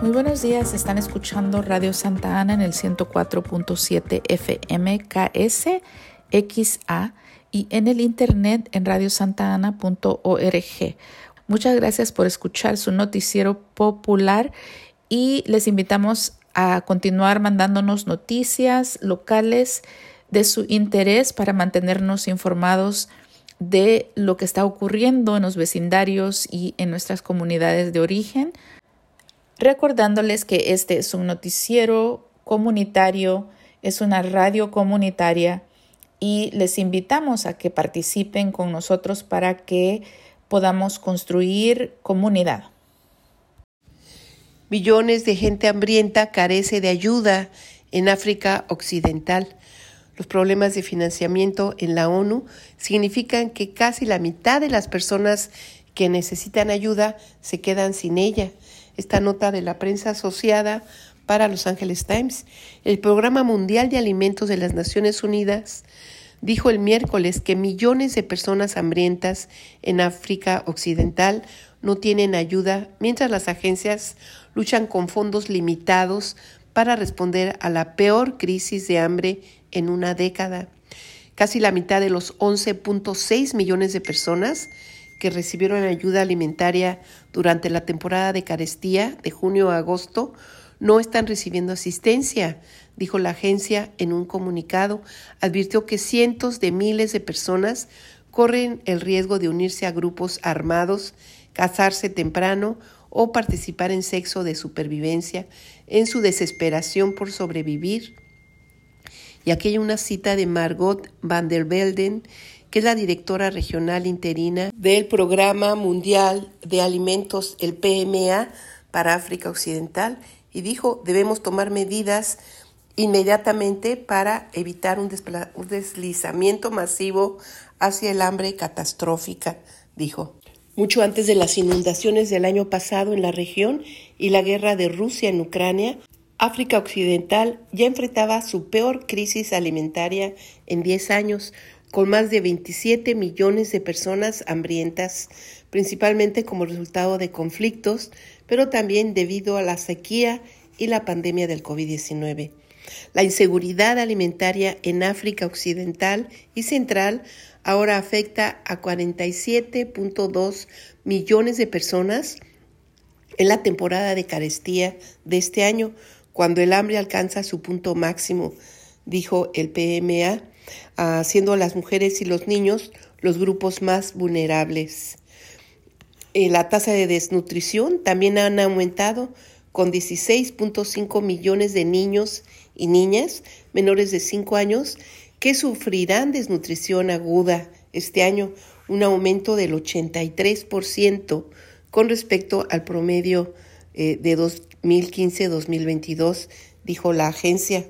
Muy buenos días, están escuchando Radio Santa Ana en el 104.7 FM KS XA y en el internet en radiosantana.org. Muchas gracias por escuchar su noticiero popular y les invitamos a continuar mandándonos noticias locales de su interés para mantenernos informados de lo que está ocurriendo en los vecindarios y en nuestras comunidades de origen. Recordándoles que este es un noticiero comunitario, es una radio comunitaria y les invitamos a que participen con nosotros para que podamos construir comunidad. Millones de gente hambrienta carece de ayuda en África Occidental. Los problemas de financiamiento en la ONU significan que casi la mitad de las personas que necesitan ayuda se quedan sin ella. Esta nota de la prensa asociada para Los Angeles Times. El Programa Mundial de Alimentos de las Naciones Unidas dijo el miércoles que millones de personas hambrientas en África Occidental no tienen ayuda, mientras las agencias luchan con fondos limitados para responder a la peor crisis de hambre en una década. Casi la mitad de los 11.6 millones de personas que recibieron ayuda alimentaria durante la temporada de carestía de junio a agosto no están recibiendo asistencia, dijo la agencia en un comunicado. Advirtió que cientos de miles de personas corren el riesgo de unirse a grupos armados, casarse temprano o participar en sexo de supervivencia en su desesperación por sobrevivir. Y aquí hay una cita de Margot van der Velden, que es la directora regional interina del Programa Mundial de Alimentos, el PMA, para África Occidental, y dijo: debemos tomar medidas inmediatamente para evitar un deslizamiento masivo hacia el hambre catastrófica, dijo. Mucho antes de las inundaciones del año pasado en la región y la guerra de Rusia en Ucrania, África Occidental ya enfrentaba su peor crisis alimentaria en 10 años, con más de 27 millones de personas hambrientas, principalmente como resultado de conflictos, pero también debido a la sequía y la pandemia del COVID-19. La inseguridad alimentaria en África Occidental y Central ahora afecta a 47.2 millones de personas en la temporada de carestía de este año, cuando el hambre alcanza su punto máximo, dijo el PMA, siendo las mujeres y los niños los grupos más vulnerables. La tasa de desnutrición también han aumentado, con 16.5 millones de niños y niñas menores de 5 años que sufrirán desnutrición aguda este año, un aumento del 83% con respecto al promedio de 2015-2022, dijo la agencia.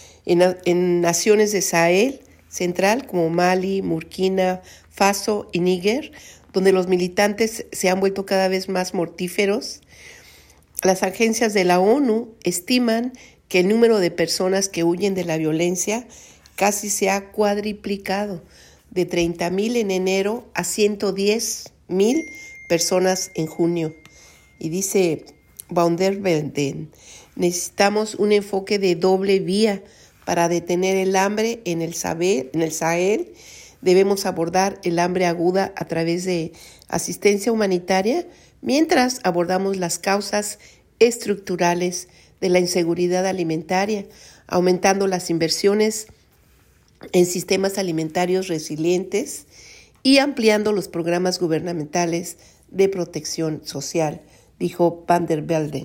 En naciones de Sahel Central como Mali, Burkina Faso y Níger, donde los militantes se han vuelto cada vez más mortíferos, las agencias de la ONU estiman que el número de personas que huyen de la violencia casi se ha cuadriplicado, de 30,000 en enero a 110,000 personas en junio. Y dice van der Velden: necesitamos un enfoque de doble vía para detener el hambre en el Sahel. Debemos abordar el hambre aguda a través de asistencia humanitaria, mientras abordamos las causas estructurales de la inseguridad alimentaria, aumentando las inversiones en sistemas alimentarios resilientes y ampliando los programas gubernamentales de protección social, dijo van der Velden.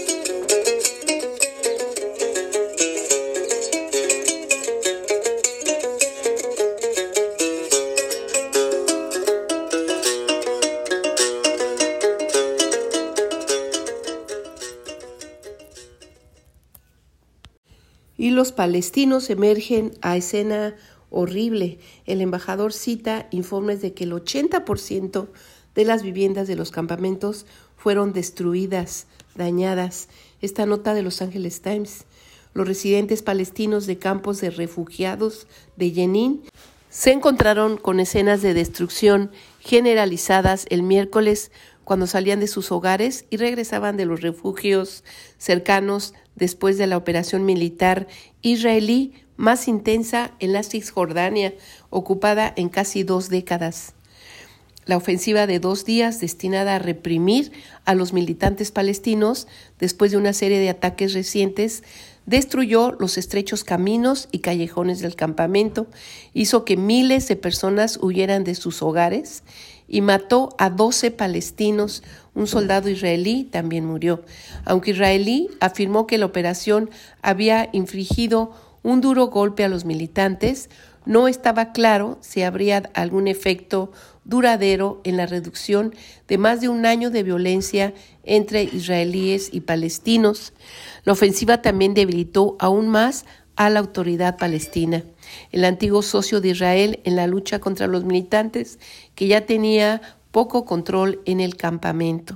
Y los palestinos emergen a escena horrible. El embajador cita informes de que el 80% de las viviendas de los campamentos fueron destruidas, dañadas. Esta nota de Los Angeles Times. Los residentes palestinos de campos de refugiados de Jenin se encontraron con escenas de destrucción generalizadas el miércoles, cuando salían de sus hogares y regresaban de los refugios cercanos después de la operación militar israelí más intensa en la Cisjordania, ocupada en casi 2 décadas. La ofensiva de 2 días, destinada a reprimir a los militantes palestinos después de una serie de ataques recientes, destruyó los estrechos caminos y callejones del campamento, hizo que miles de personas huyeran de sus hogares y mató a 12 palestinos. Un soldado israelí también murió. Aunque israelí afirmó que la operación había infligido un duro golpe a los militantes, no estaba claro si habría algún efecto duradero en la reducción de más de un año de violencia entre israelíes y palestinos. La ofensiva también debilitó aún más a la autoridad palestina, el antiguo socio de Israel en la lucha contra los militantes, que ya tenía poco control en el campamento.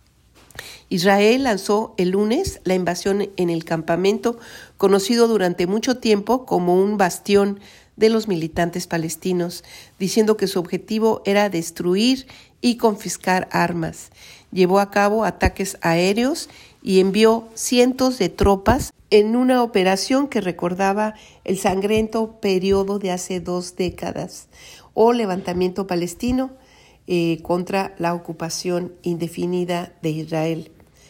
Israel lanzó el lunes la invasión en el campamento, conocido durante mucho tiempo como un bastión de los militantes palestinos, diciendo que su objetivo era destruir y confiscar armas. Llevó a cabo ataques aéreos y envió cientos de tropas en una operación que recordaba el sangriento periodo de hace 2 décadas, o levantamiento palestino contra la ocupación indefinida de Israel.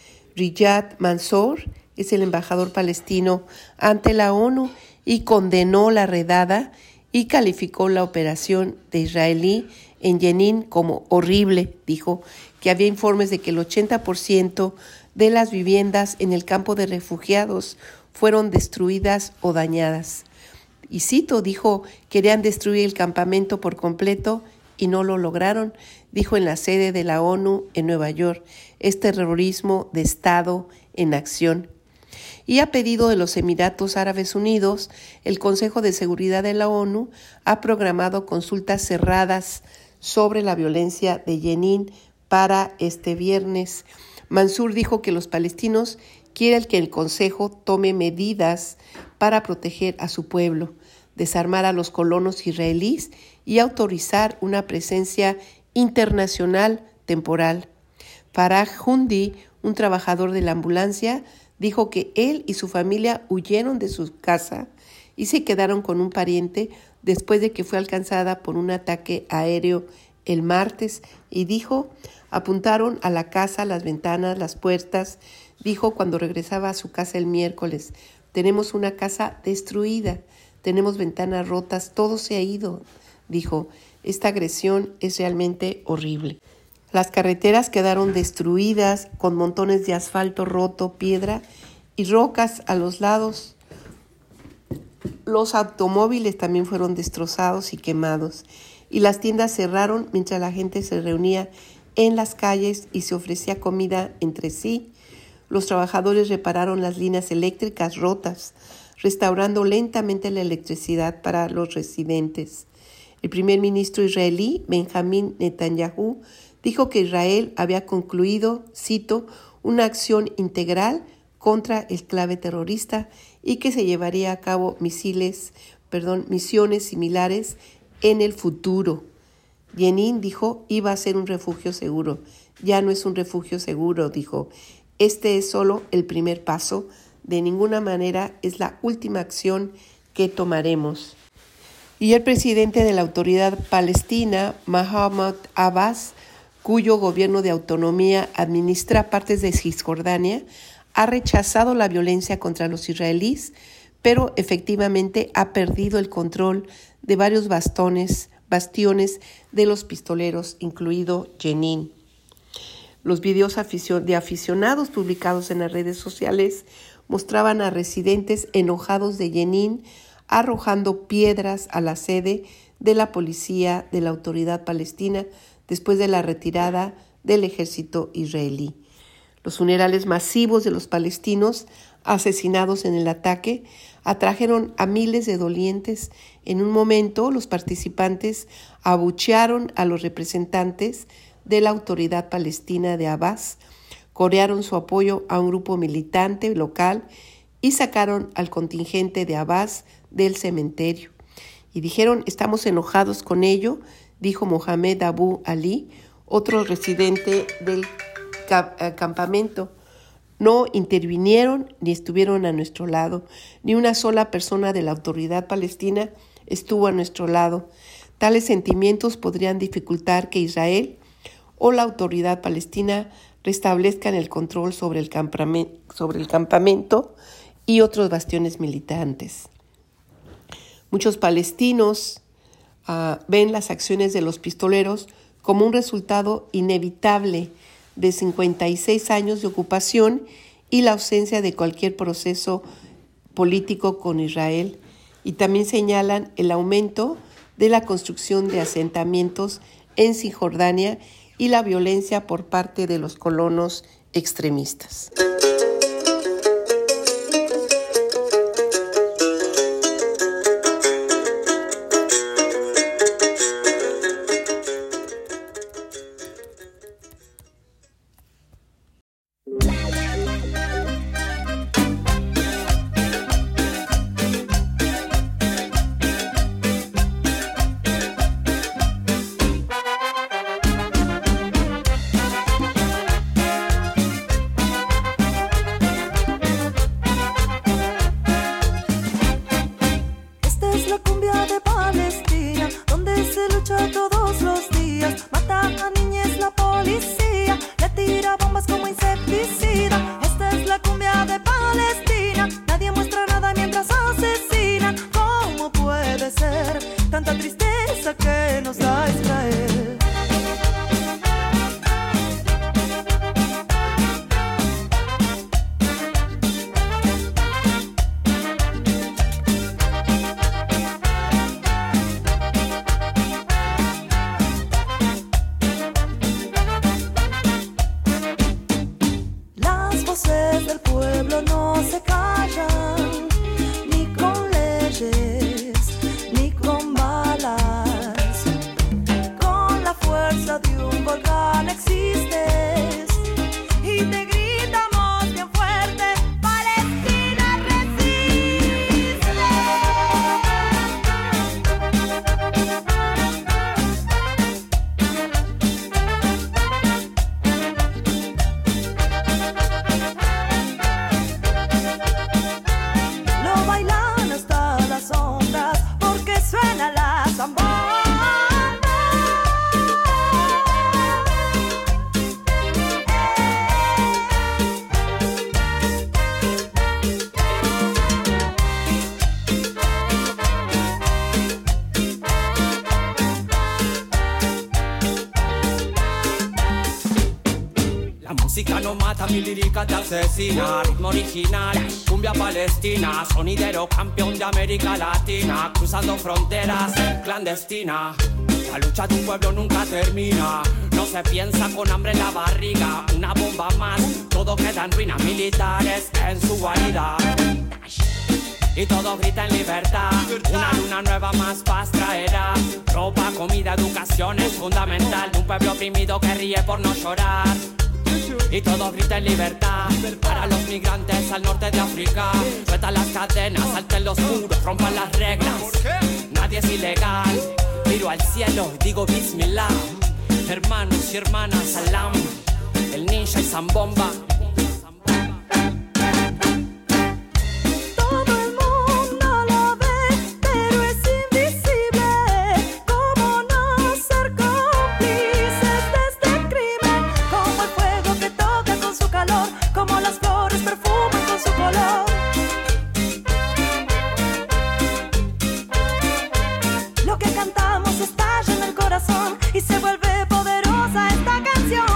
Riyad Mansour es el embajador palestino ante la ONU y condenó la redada y calificó la operación de israelí en Jenin como horrible. Dijo que había informes de que el 80% de las viviendas en el campo de refugiados fueron destruidas o dañadas. Y cito, dijo, querían destruir el campamento por completo y no lo lograron, dijo en la sede de la ONU en Nueva York. Es terrorismo de Estado en acción. Y a pedido de los Emiratos Árabes Unidos, el Consejo de Seguridad de la ONU ha programado consultas cerradas sobre la violencia de Jenin para este viernes. Mansour dijo que los palestinos quieren que el Consejo tome medidas para proteger a su pueblo, desarmar a los colonos israelíes y autorizar una presencia internacional temporal. Farah Hundi, un trabajador de la ambulancia, dijo que él y su familia huyeron de su casa y se quedaron con un pariente después de que fue alcanzada por un ataque aéreo el martes, y dijo, apuntaron a la casa, las ventanas, las puertas. Dijo cuando regresaba a su casa el miércoles, tenemos una casa destruida, tenemos ventanas rotas, todo se ha ido. Dijo, esta agresión es realmente horrible. Las carreteras quedaron destruidas con montones de asfalto roto, piedra y rocas a los lados. Los automóviles también fueron destrozados y quemados. Y las tiendas cerraron mientras la gente se reunía en las calles y se ofrecía comida entre sí. Los trabajadores repararon las líneas eléctricas rotas, restaurando lentamente la electricidad para los residentes. El primer ministro israelí, Benjamín Netanyahu, dijo que Israel había concluido, cito, una acción integral contra el enclave terrorista y que se llevaría a cabo misiones similares en el futuro. Jenin, dijo, iba a ser un refugio seguro. Ya no es un refugio seguro, dijo. Este es solo el primer paso. De ninguna manera es la última acción que tomaremos. Y el presidente de la Autoridad Palestina, Mahmoud Abbas, cuyo gobierno de autonomía administra partes de Cisjordania, ha rechazado la violencia contra los israelíes, pero efectivamente ha perdido el control de varios bastiones de los pistoleros, incluido Jenin. Los videos de aficionados publicados en las redes sociales mostraban a residentes enojados de Jenin arrojando piedras a la sede de la policía de la Autoridad Palestina después de la retirada del ejército israelí. Los funerales masivos de los palestinos asesinados en el ataque atrajeron a miles de dolientes. En un momento, los participantes abuchearon a los representantes de la Autoridad Palestina de Abbas, corearon su apoyo a un grupo militante local y sacaron al contingente de Abbas del cementerio. Y dijeron, estamos enojados con ello, dijo Mohamed Abu Ali, otro residente del campamento. No intervinieron ni estuvieron a nuestro lado. Ni una sola persona de la autoridad palestina estuvo a nuestro lado. Tales sentimientos podrían dificultar que Israel o la autoridad palestina restablezcan el control sobre el campamento y otros bastiones militantes. Muchos palestinos ven las acciones de los pistoleros como un resultado inevitable de 56 años de ocupación y la ausencia de cualquier proceso político con Israel, y también señalan el aumento de la construcción de asentamientos en Cisjordania y la violencia por parte de los colonos extremistas. No mata, mi lírica te asesina. Ritmo original, cumbia palestina. Sonidero campeón de América Latina. Cruzando fronteras, clandestina. La lucha de un pueblo nunca termina. No se piensa con hambre en la barriga. Una bomba más, todo queda en ruinas. Militares en su guarida. Y todos gritan libertad. Una luna nueva más paz traerá. Ropa, comida, educación es fundamental. Un pueblo oprimido que ríe por no llorar. Y todos gritan libertad para los migrantes al norte de África. Sueltan las cadenas, salten los muros, rompan las reglas. Nadie es ilegal. Miro al cielo y digo Bismillah. Hermanos y hermanas, salam. El ninja y Zambomba. Y se vuelve poderosa esta canción.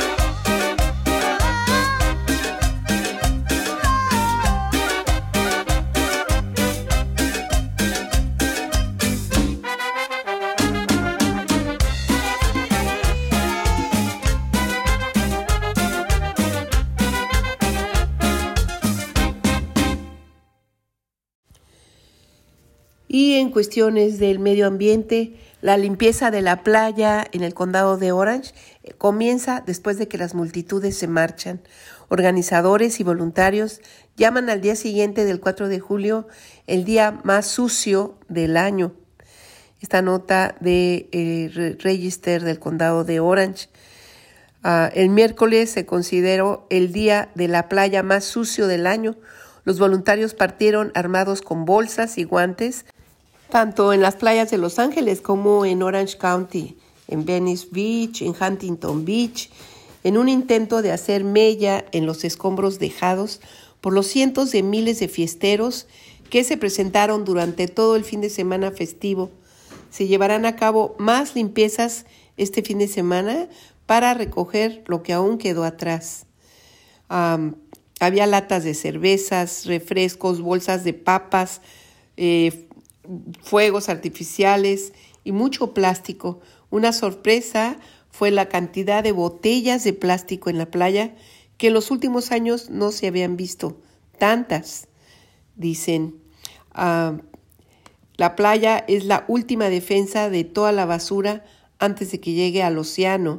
Y en cuestiones del medio ambiente, la limpieza de la playa en el condado de Orange comienza después de que las multitudes se marchan. Organizadores y voluntarios llaman al día siguiente del 4 de julio el día más sucio del año. Esta nota de Register del condado de Orange El miércoles se consideró el día de la playa más sucio del año. Los voluntarios partieron armados con bolsas y guantes, tanto en las playas de Los Ángeles como en Orange County, en Venice Beach, en Huntington Beach, en un intento de hacer mella en los escombros dejados por los cientos de miles de fiesteros que se presentaron durante todo el fin de semana festivo. Se llevarán a cabo más limpiezas este fin de semana para recoger lo que aún quedó atrás. Había latas de cervezas, refrescos, bolsas de papas, fuegos artificiales y mucho plástico. Una sorpresa fue la cantidad de botellas de plástico en la playa, que en los últimos años no se habían visto tantas. Dicen, la playa es la última defensa de toda la basura antes de que llegue al océano.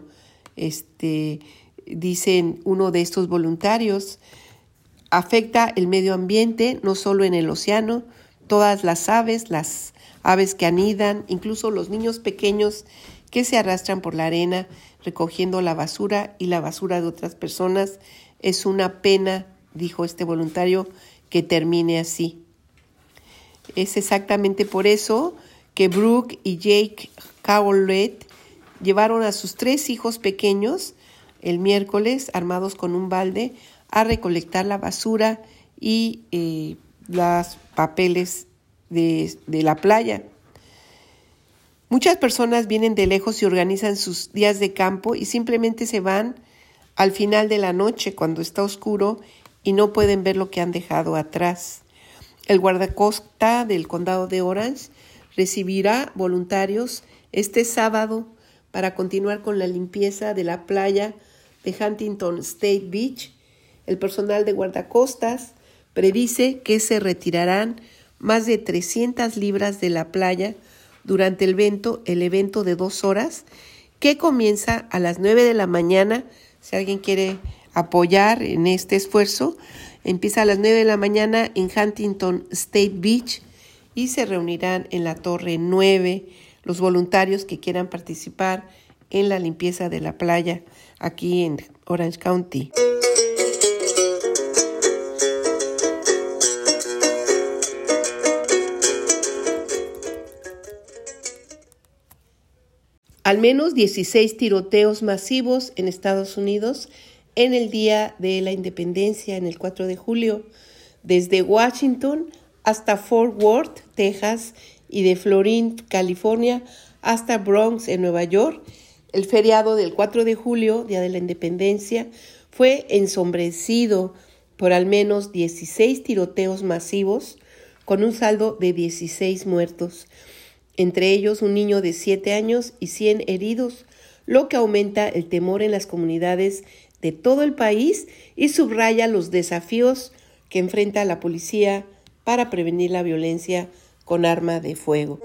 Dicen uno de estos voluntarios, afecta el medio ambiente, no solo en el océano, todas las aves que anidan, incluso los niños pequeños que se arrastran por la arena recogiendo la basura y la basura de otras personas. Es una pena, dijo este voluntario, que termine así. Es exactamente por eso que Brooke y Jake Cowlett llevaron a sus 3 hijos pequeños el miércoles, armados con un balde, a recolectar la basura y los papeles de la playa. Muchas personas vienen de lejos y organizan sus días de campo y simplemente se van al final de la noche cuando está oscuro y no pueden ver lo que han dejado atrás. El guardacosta del condado de Orange recibirá voluntarios este sábado para continuar con la limpieza de la playa de Huntington State Beach. El personal de guardacostas predice que se retirarán más de 300 libras de la playa durante el evento de 2 horas, que comienza a las 9 de la mañana. Si alguien quiere apoyar en este esfuerzo, empieza a las 9 de la mañana en Huntington State Beach y se reunirán en la Torre 9 los voluntarios que quieran participar en la limpieza de la playa aquí en Orange County. Al menos 16 tiroteos masivos en Estados Unidos en el Día de la Independencia, en el 4 de julio, desde Washington hasta Fort Worth, Texas, y de Florín, California, hasta Bronx, en Nueva York. El feriado del 4 de julio, Día de la Independencia, fue ensombrecido por al menos 16 tiroteos masivos, con un saldo de 16 muertos. Entre ellos un niño de 7 años y 100 heridos, lo que aumenta el temor en las comunidades de todo el país y subraya los desafíos que enfrenta la policía para prevenir la violencia con arma de fuego.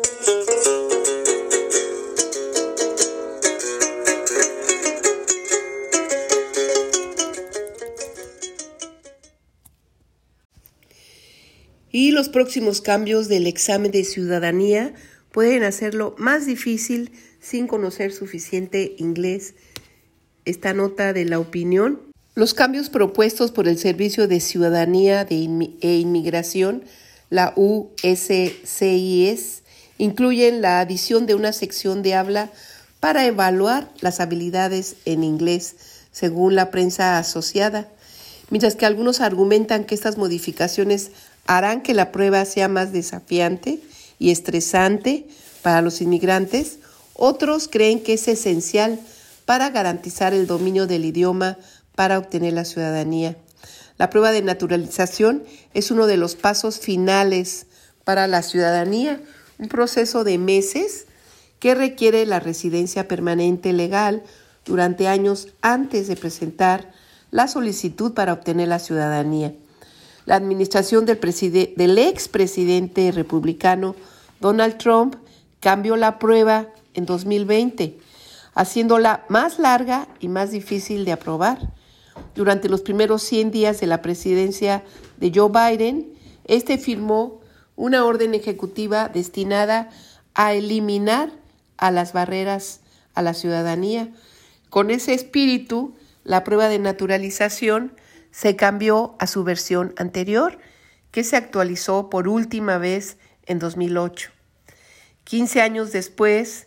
Y los próximos cambios del examen de ciudadanía pueden hacerlo más difícil sin conocer suficiente inglés. Esta nota de La Opinión. Los cambios propuestos por el Servicio de Ciudadanía e Inmigración, la USCIS, incluyen la adición de una sección de habla para evaluar las habilidades en inglés, según la prensa asociada. Mientras que algunos argumentan que estas modificaciones harán que la prueba sea más desafiante y estresante para los inmigrantes, otros creen que es esencial para garantizar el dominio del idioma para obtener la ciudadanía. La prueba de naturalización es uno de los pasos finales para la ciudadanía, un proceso de meses que requiere la residencia permanente legal durante años antes de presentar la solicitud para obtener la ciudadanía. La administración del expresidente republicano Donald Trump cambió la prueba en 2020, haciéndola más larga y más difícil de aprobar. Durante los primeros 100 días de la presidencia de Joe Biden, firmó una orden ejecutiva destinada a eliminar a las barreras a la ciudadanía, Con ese espíritu, la prueba de naturalización se cambió a su versión anterior, que se actualizó por última vez en 2008. 15 años después,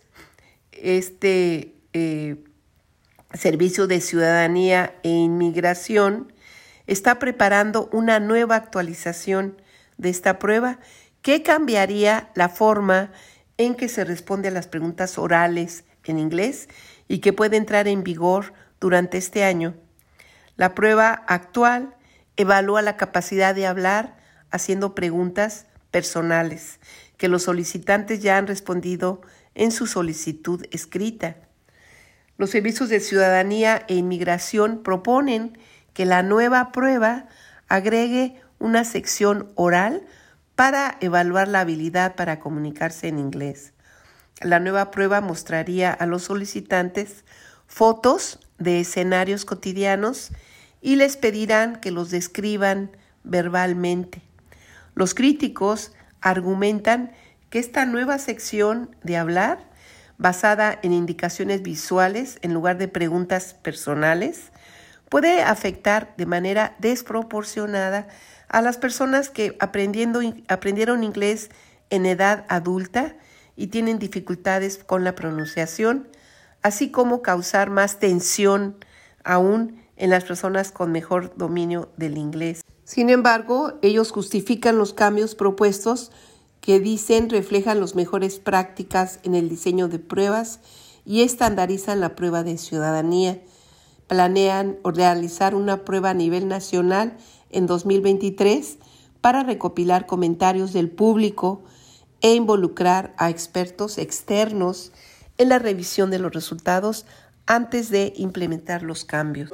Servicio de Ciudadanía e Inmigración está preparando una nueva actualización de esta prueba que cambiaría la forma en que se responde a las preguntas orales en inglés y que puede entrar en vigor durante este año. La prueba actual evalúa la capacidad de hablar haciendo preguntas personales que los solicitantes ya han respondido en su solicitud escrita. Los servicios de ciudadanía e inmigración proponen que la nueva prueba agregue una sección oral para evaluar la habilidad para comunicarse en inglés. La nueva prueba mostraría a los solicitantes fotos de escenarios cotidianos y les pedirán que los describan verbalmente. Los críticos argumentan que esta nueva sección de hablar, basada en indicaciones visuales en lugar de preguntas personales, puede afectar de manera desproporcionada a las personas que aprendieron inglés en edad adulta y tienen dificultades con la pronunciación, así como causar más tensión aún en las personas con mejor dominio del inglés. Sin embargo, ellos justifican los cambios propuestos que dicen reflejan las mejores prácticas en el diseño de pruebas y estandarizan la prueba de ciudadanía. Planean realizar una prueba a nivel nacional en 2023 para recopilar comentarios del público e involucrar a expertos externos en la revisión de los resultados antes de implementar los cambios.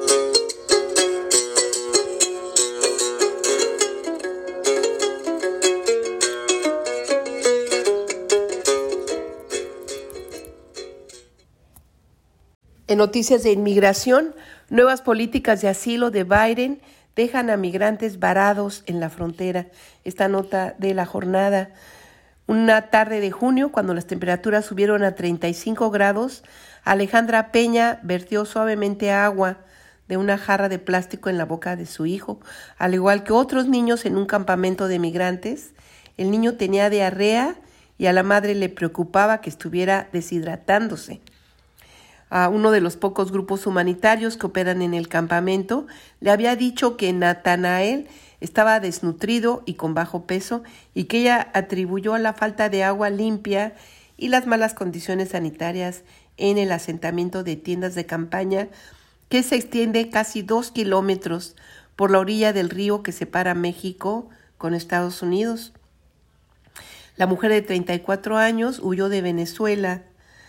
En noticias de inmigración, nuevas políticas de asilo de Biden dejan a migrantes varados en la frontera. Esta nota de la jornada. Una tarde de junio, cuando las temperaturas subieron a 35 grados, Alejandra Peña vertió suavemente agua de una jarra de plástico en la boca de su hijo. Al igual que otros niños en un campamento de migrantes, el niño tenía diarrea y a la madre le preocupaba que estuviera deshidratándose. A uno de los pocos grupos humanitarios que operan en el campamento le había dicho que Natanael estaba desnutrido y con bajo peso y que ella atribuyó a la falta de agua limpia y las malas condiciones sanitarias en el asentamiento de tiendas de campaña que se extiende casi 2 kilómetros por la orilla del río que separa México con Estados Unidos. La mujer de 34 años huyó de Venezuela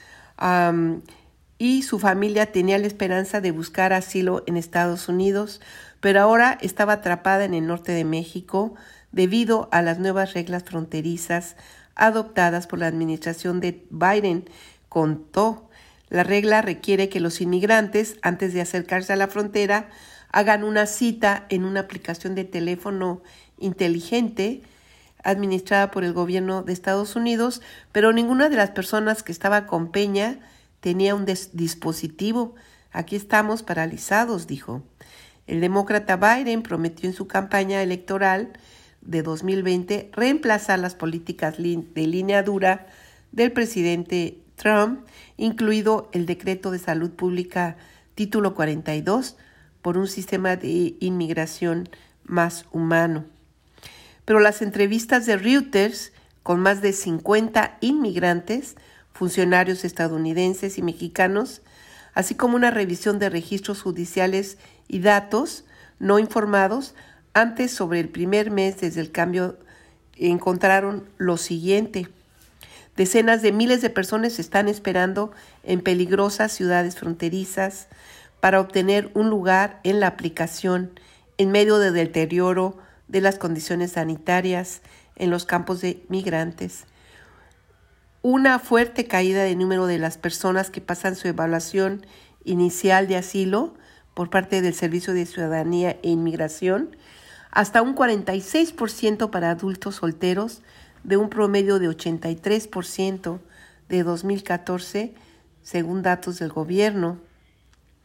y su familia tenía la esperanza de buscar asilo en Estados Unidos, pero ahora estaba atrapada en el norte de México debido a las nuevas reglas fronterizas adoptadas por la administración de Biden. Contó, la regla requiere que los inmigrantes, antes de acercarse a la frontera, hagan una cita en una aplicación de teléfono inteligente administrada por el gobierno de Estados Unidos, pero ninguna de las personas que estaba con Peña tenía un dispositivo. Aquí estamos paralizados, dijo. El demócrata Biden prometió en su campaña electoral de 2020 reemplazar las políticas de línea dura del presidente Trump, incluido el decreto de salud pública título 42, por un sistema de inmigración más humano. Pero las entrevistas de Reuters con más de 50 inmigrantes, funcionarios estadounidenses y mexicanos, así como una revisión de registros judiciales y datos no informados antes sobre el primer mes desde el cambio, encontraron lo siguiente. Decenas de miles de personas están esperando en peligrosas ciudades fronterizas para obtener un lugar en la aplicación en medio del deterioro de las condiciones sanitarias en los campos de migrantes. Una fuerte caída de número de las personas que pasan su evaluación inicial de asilo por parte del Servicio de Ciudadanía e Inmigración, hasta un 46% para adultos solteros, de un promedio de 83% de 2014, según datos del gobierno.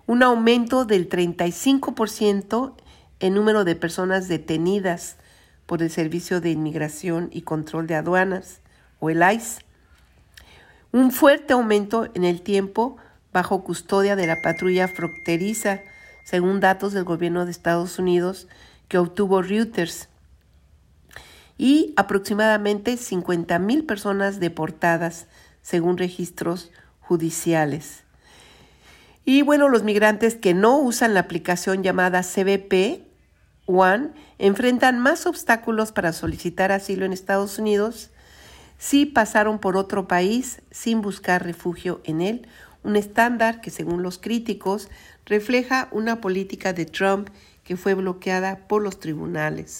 un aumento del 35% en número de personas detenidas por el Servicio de Inmigración y Control de Aduanas, o el ICE, un fuerte aumento en el tiempo bajo custodia de la patrulla fronteriza, según datos del gobierno de Estados Unidos que obtuvo Reuters, y aproximadamente 50,000 personas deportadas, según registros judiciales. Y bueno, los migrantes que no usan la aplicación llamada CBP One enfrentan más obstáculos para solicitar asilo en Estados Unidos si pasaron por otro país sin buscar refugio en él, un estándar que, según los críticos, refleja una política de Trump que fue bloqueada por los tribunales.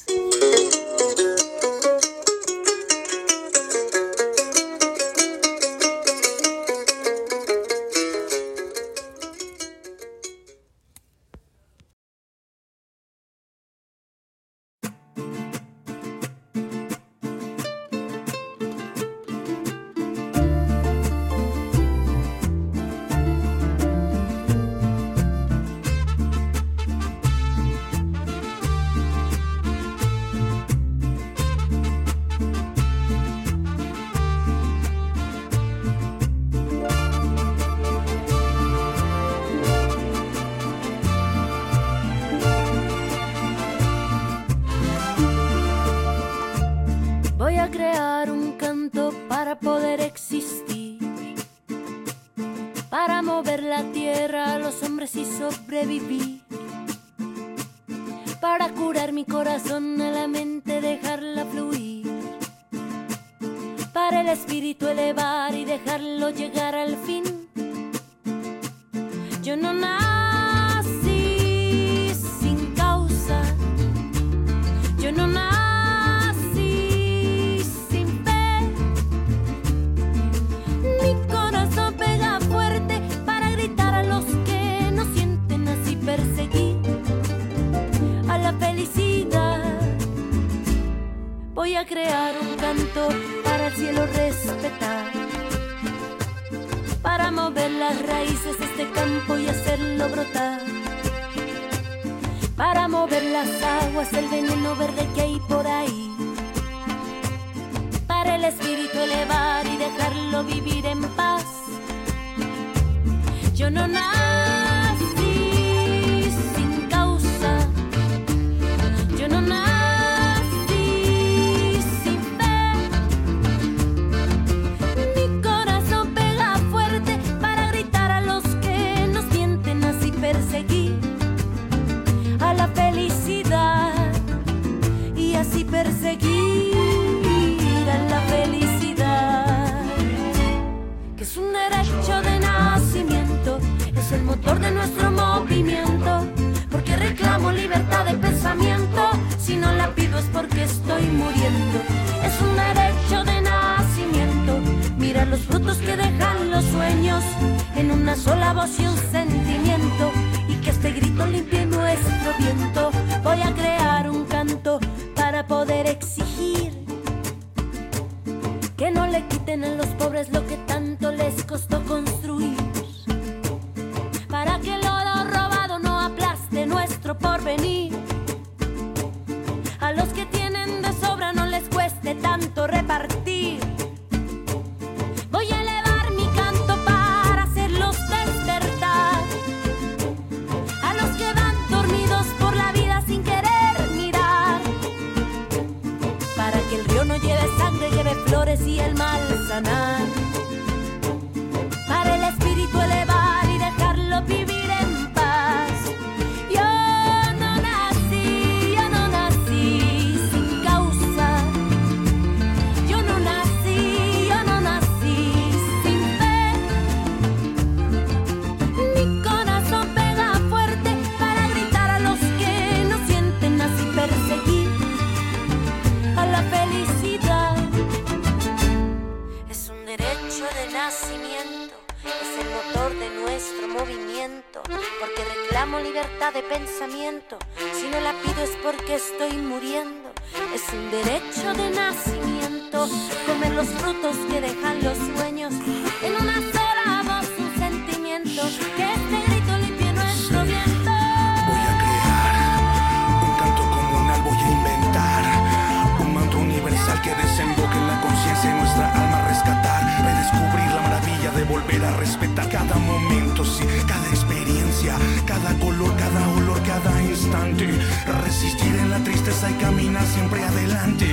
Sobrevivir para curar mi corazón, a la mente dejarla fluir, para el espíritu elevar y dejarlo llegar al fin. Yo no nací sin causa, yo no nací sin fe, mi corazón pega fuerte para gritar a los que perseguir a la felicidad. Voy a crear un canto para el cielo respetar, para mover las raíces de este campo y hacerlo brotar, para mover las aguas, el veneno verde que hay por ahí, para el espíritu elevar y dejarlo vivir en paz. Yo no nací no nací sin fe, mi corazón pega fuerte para gritar a los que nos mienten, así perseguir a la felicidad y así perseguir a la felicidad, que es un derecho de nacimiento, es el motor de nuestro movimiento, porque reclamo libertad de pensamiento. Si no la pido es porque estoy muriendo. Es un derecho de nacimiento. Mira los frutos que dejan los sueños en una sola voz y un sentimiento. Y que este grito limpie nuestro viento. Voy a crear un canto para poder exigir que no le quiten a los pobres lo que tanto les costó construir. Para que lo robado no aplaste nuestro porvenir. A los que tienen de sobra no les cueste tanto repartir. Voy a elevar mi canto para hacerlos despertar. A los que van dormidos por la vida sin querer mirar. Para que el río no lleve sangre, lleve flores y el mal sanar. Para el espíritu elevar y dejarlo vivir en paz. Porque reclamo libertad de pensamiento. Si no la pido es porque estoy muriendo. Es un derecho de nacimiento. Comer los frutos que dejan los sueños. En una sola voz un sentimiento. Que este grito limpie nuestro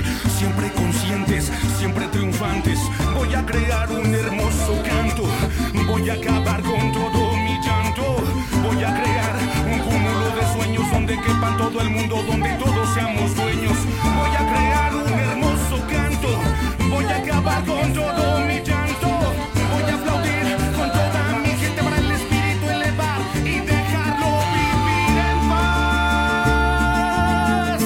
siempre conscientes, siempre triunfantes. Voy a crear un hermoso canto, voy a acabar con todo mi llanto. Voy a crear un cúmulo de sueños donde quepan todo el mundo, donde todos seamos dueños. Voy a crear un hermoso canto, voy a acabar con todo mi llanto. Voy a aplaudir con toda mi gente para el espíritu elevar y dejarlo vivir en paz.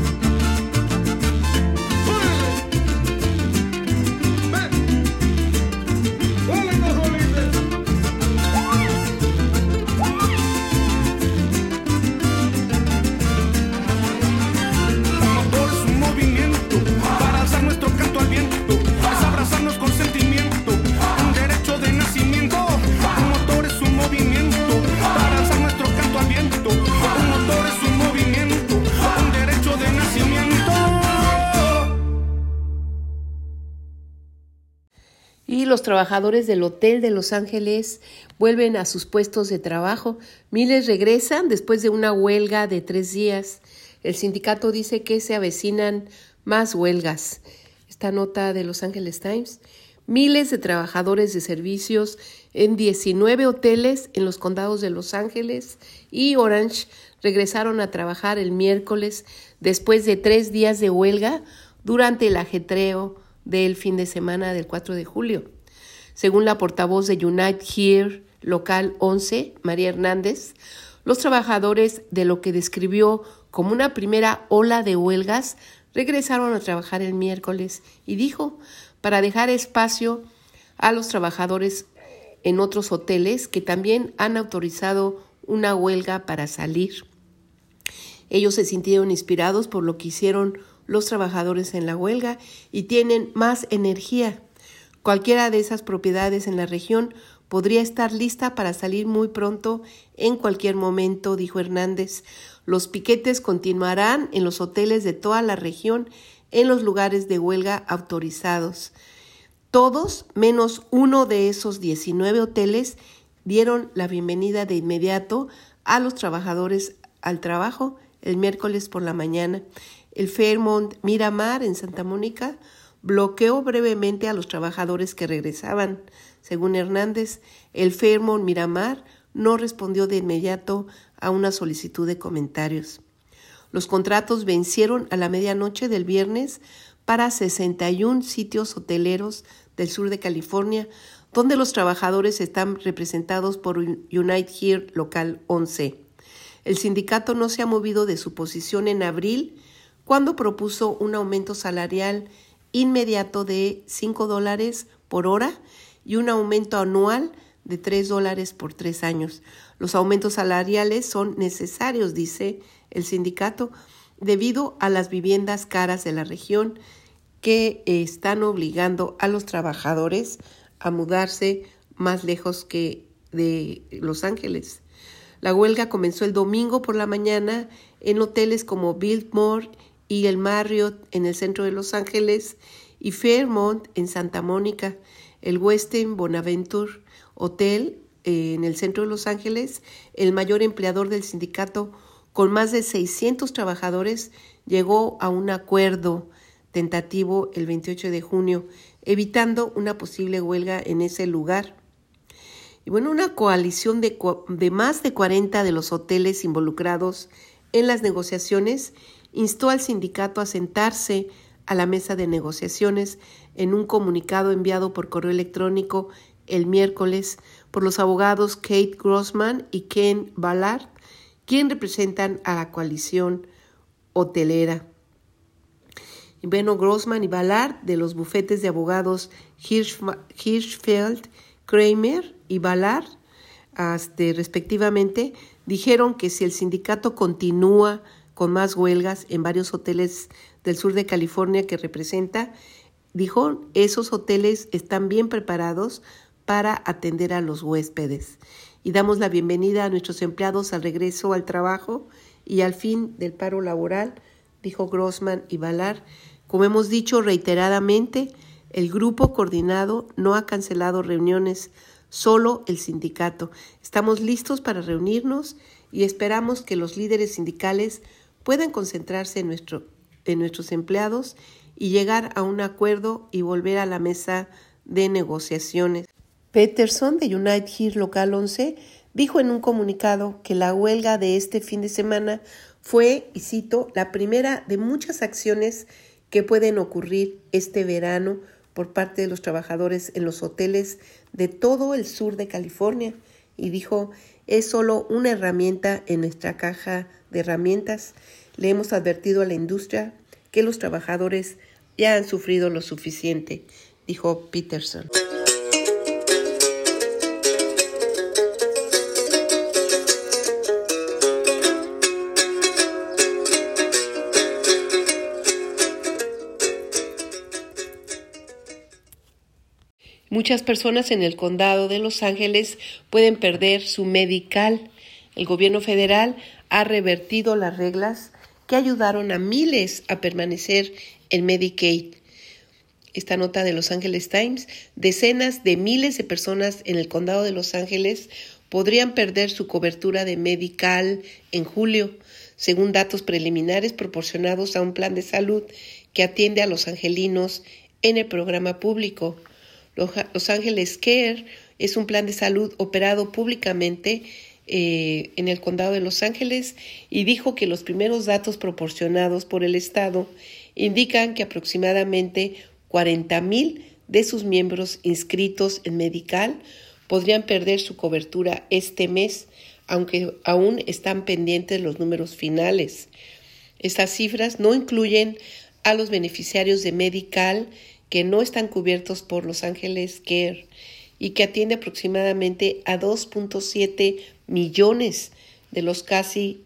Un motor es un movimiento para alzar nuestro canto al viento, es abrazarnos con sentimiento, un derecho de nacimiento. Un motor es un movimiento para alzar nuestro canto al viento, un motor es un movimiento, un derecho de nacimiento. Y los trabajadores del Hotel de Los Ángeles vuelven a sus puestos de trabajo. Miles regresan después de una huelga de 3 días. El sindicato dice que se avecinan más huelgas. Esta nota de Los Angeles Times. Miles de trabajadores de servicios en 19 hoteles en los condados de Los Ángeles y Orange regresaron a trabajar el miércoles después de 3 días de huelga durante el ajetreo del fin de semana del 4 de julio. Según la portavoz de Unite Here Local 11, María Hernández, los trabajadores de lo que describió como una primera ola de huelgas regresaron a trabajar el miércoles y dijo, para dejar espacio a los trabajadores en otros hoteles que también han autorizado una huelga para salir. Ellos se sintieron inspirados por lo que hicieron los trabajadores en la huelga y tienen más energía. Cualquiera de esas propiedades en la región podría estar lista para salir muy pronto, en cualquier momento, dijo Hernández. Los piquetes continuarán en los hoteles de toda la región, en los lugares de huelga autorizados. Todos, menos uno de esos 19 hoteles, dieron la bienvenida de inmediato a los trabajadores al trabajo el miércoles por la mañana. El Fairmont Miramar en Santa Mónica bloqueó brevemente a los trabajadores que regresaban. Según Hernández, el Fairmont Miramar no respondió de inmediato a una solicitud de comentarios. Los contratos vencieron a la medianoche del viernes para 61 sitios hoteleros del sur de California, donde los trabajadores están representados por Unite Here Local 11. El sindicato no se ha movido de su posición en abril, cuando propuso un aumento salarial inmediato de $5 por hora y un aumento anual de $3 por 3 años. Los aumentos salariales son necesarios, dice el sindicato, debido a las viviendas caras de la región que están obligando a los trabajadores a mudarse más lejos que de Los Ángeles. La huelga comenzó el domingo por la mañana en hoteles como Biltmore y el Marriott en el centro de Los Ángeles y Fairmont en Santa Mónica. El Westin Bonaventure Hotel en el centro de Los Ángeles, el mayor empleador del sindicato con más de 600 trabajadores, llegó a un acuerdo tentativo el 28 de junio, evitando una posible huelga en ese lugar. Y bueno, una coalición de más de 40 de los hoteles involucrados en las negociaciones instó al sindicato a sentarse a la mesa de negociaciones en un comunicado enviado por correo electrónico el miércoles por los abogados Kate Grossman y Ken Ballard, quien representan a la coalición hotelera. Y bueno, Grossman y Ballard, de los bufetes de abogados Hirschfeld, Kramer y Ballard, respectivamente, dijeron que si el sindicato continúa con más huelgas en varios hoteles del sur de California que representa, dijo, esos hoteles están bien preparados para atender a los huéspedes. Y damos la bienvenida a nuestros empleados al regreso al trabajo y al fin del paro laboral, dijo Grossman y Ballard. Como hemos dicho reiteradamente, el grupo coordinado no ha cancelado reuniones, solo el sindicato. Estamos listos para reunirnos y esperamos que los líderes sindicales puedan concentrarse en nuestros empleados y llegar a un acuerdo y volver a la mesa de negociaciones. Peterson, de United Here Local 11, dijo en un comunicado que la huelga de este fin de semana fue, y cito, la primera de muchas acciones que pueden ocurrir este verano por parte de los trabajadores en los hoteles de todo el sur de California. Y dijo, es solo una herramienta en nuestra caja de herramientas. Le hemos advertido a la industria que los trabajadores ya han sufrido lo suficiente, dijo Peterson. Muchas personas en el condado de Los Ángeles pueden perder su medical. El gobierno federal ha revertido las reglas que ayudaron a miles a permanecer en Medicaid. Esta nota de Los Angeles Times, decenas de miles de personas en el condado de Los Ángeles podrían perder su cobertura de medical en julio, según datos preliminares proporcionados a un plan de salud que atiende a los angelinos en el programa público. Los Ángeles Care es un plan de salud operado públicamente en el condado de Los Ángeles y dijo que los primeros datos proporcionados por el estado indican que aproximadamente 40,000 de sus miembros inscritos en medical podrían perder su cobertura este mes, aunque aún están pendientes los números finales. Estas cifras no incluyen a los beneficiarios de medical que no están cubiertos por Los Ángeles Care y que atiende aproximadamente a 2.7 millones de los casi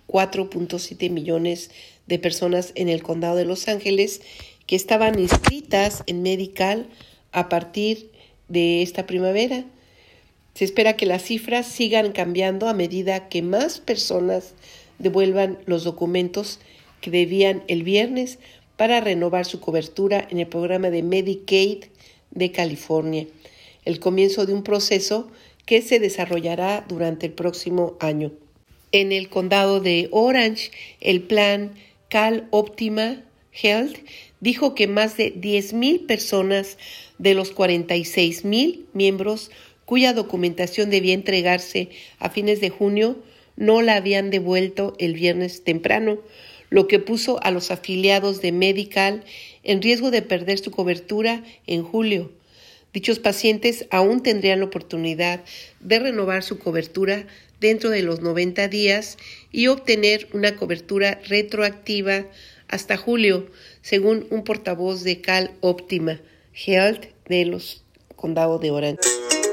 4.7 millones de personas en el condado de Los Ángeles que estaban inscritas en medical a partir de esta primavera. Se espera que las cifras sigan cambiando a medida que más personas devuelvan los documentos que debían el viernes para renovar su cobertura en el programa de Medicaid de California, el comienzo de un proceso que se desarrollará durante el próximo año. En el condado de Orange, el plan Cal Optima Health dijo que más de 10,000 personas de los 46,000 miembros cuya documentación debía entregarse a fines de junio no la habían devuelto el viernes temprano, lo que puso a los afiliados de Medical en riesgo de perder su cobertura en julio. Dichos pacientes aún tendrían la oportunidad de renovar su cobertura dentro de los 90 días y obtener una cobertura retroactiva hasta julio, según un portavoz de Cal Optima Health de los condados de Orange.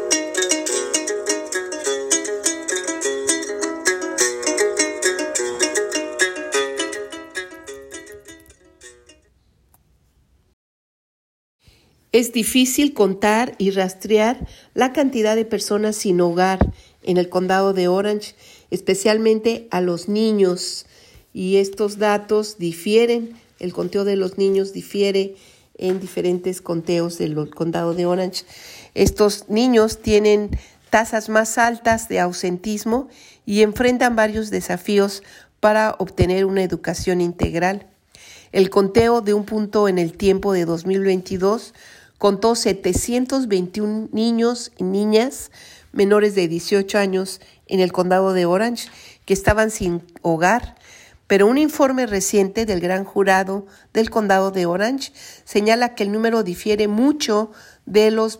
Es difícil contar y rastrear la cantidad de personas sin hogar en el condado de Orange, especialmente a los niños. Y estos datos difieren, el conteo de los niños difiere en diferentes conteos del condado de Orange. Estos niños tienen tasas más altas de ausentismo y enfrentan varios desafíos para obtener una educación integral. El conteo de un punto en el tiempo de 2022 contó 721 niños y niñas menores de 18 años en el condado de Orange que estaban sin hogar, pero un informe reciente del gran jurado del condado de Orange señala que el número difiere mucho de los